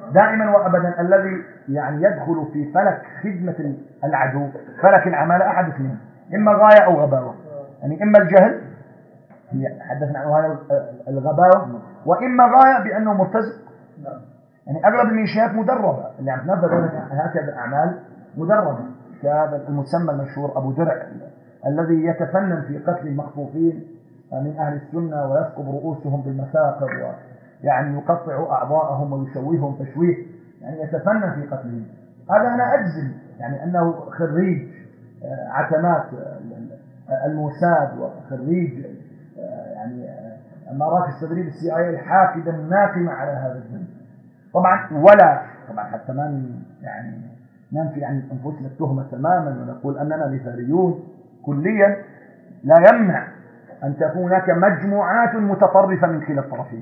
دائما وأبدا الذي يعني يدخل في فلك خدمة العدو، فلك العمالة، أحد اثنين: إما غاية أو غباوة. يعني إما الجهل، حدثنا عنه هذا الغباوة، وإما غاية بأنه مرتزق. يعني أغلب الميليشيات مدربة، اللي عم تنفذ هكذا أعمال مدربة، كهذا المسمى المشهور أبو درع الذي يتفنن في قتل المخطوفين من أهل السنة ويسقب رؤوسهم بالمساقط، ويعني يقطع أعضاءهم ويشويهم تشويه، يعني يتفنن في قتلهم. هذا أنا أجزم يعني أنه خريج عتمات الموساد وخريج يعني مراكز تدريب السي الحاكدة الناقمة على هذا الذنب. طبعا حتى ما يعني ننفي عن أنفسنا التهمة تماما ونقول أننا مثاليون كليا، لا يمنع أن تكون هناك مجموعات متطرفة من كلا الطرفين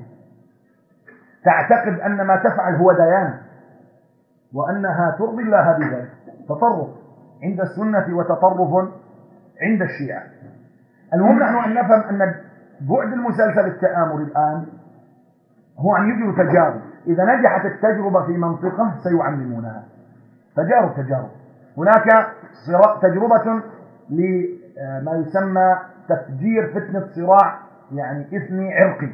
تعتقد أن ما تفعل هو ديانة وأنها ترضي الله بذلك. تطرف عند السنة وتطرف عند الشيعة. المهم نحن أن نفهم أن بعد المسلسل التآمر الآن هو أن يجروا تجارب، إذا نجحت التجربة في منطقة سيعممونها. تجارب. هناك تجربة لما يسمى تفجير فتنة صراع يعني إثني عرقي،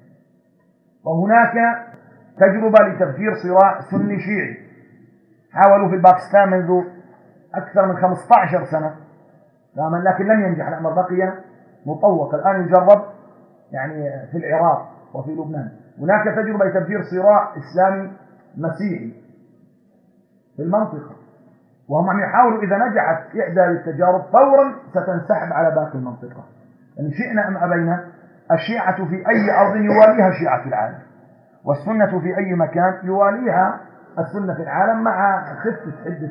وهناك تجربة لتفجير صراع سني شيعي. حاولوا في باكستان منذ أكثر من 15 سنة لكن لم ينجح، الأمر بقي مطوق. الآن يجرب يعني في العراق وفي لبنان. هناك تجربة لتفجير صراع إسلامي مسيحي في المنطقة، وهم عم يحاولوا إذا نجحت إحدى التجارب فورا ستنسحب على باقي المنطقة. يعني شئنا أم أبينا، الشيعة في أي أرض يواليها شيعة العالم، والسنة في أي مكان يواليها السنة في العالم، مع خفة حدة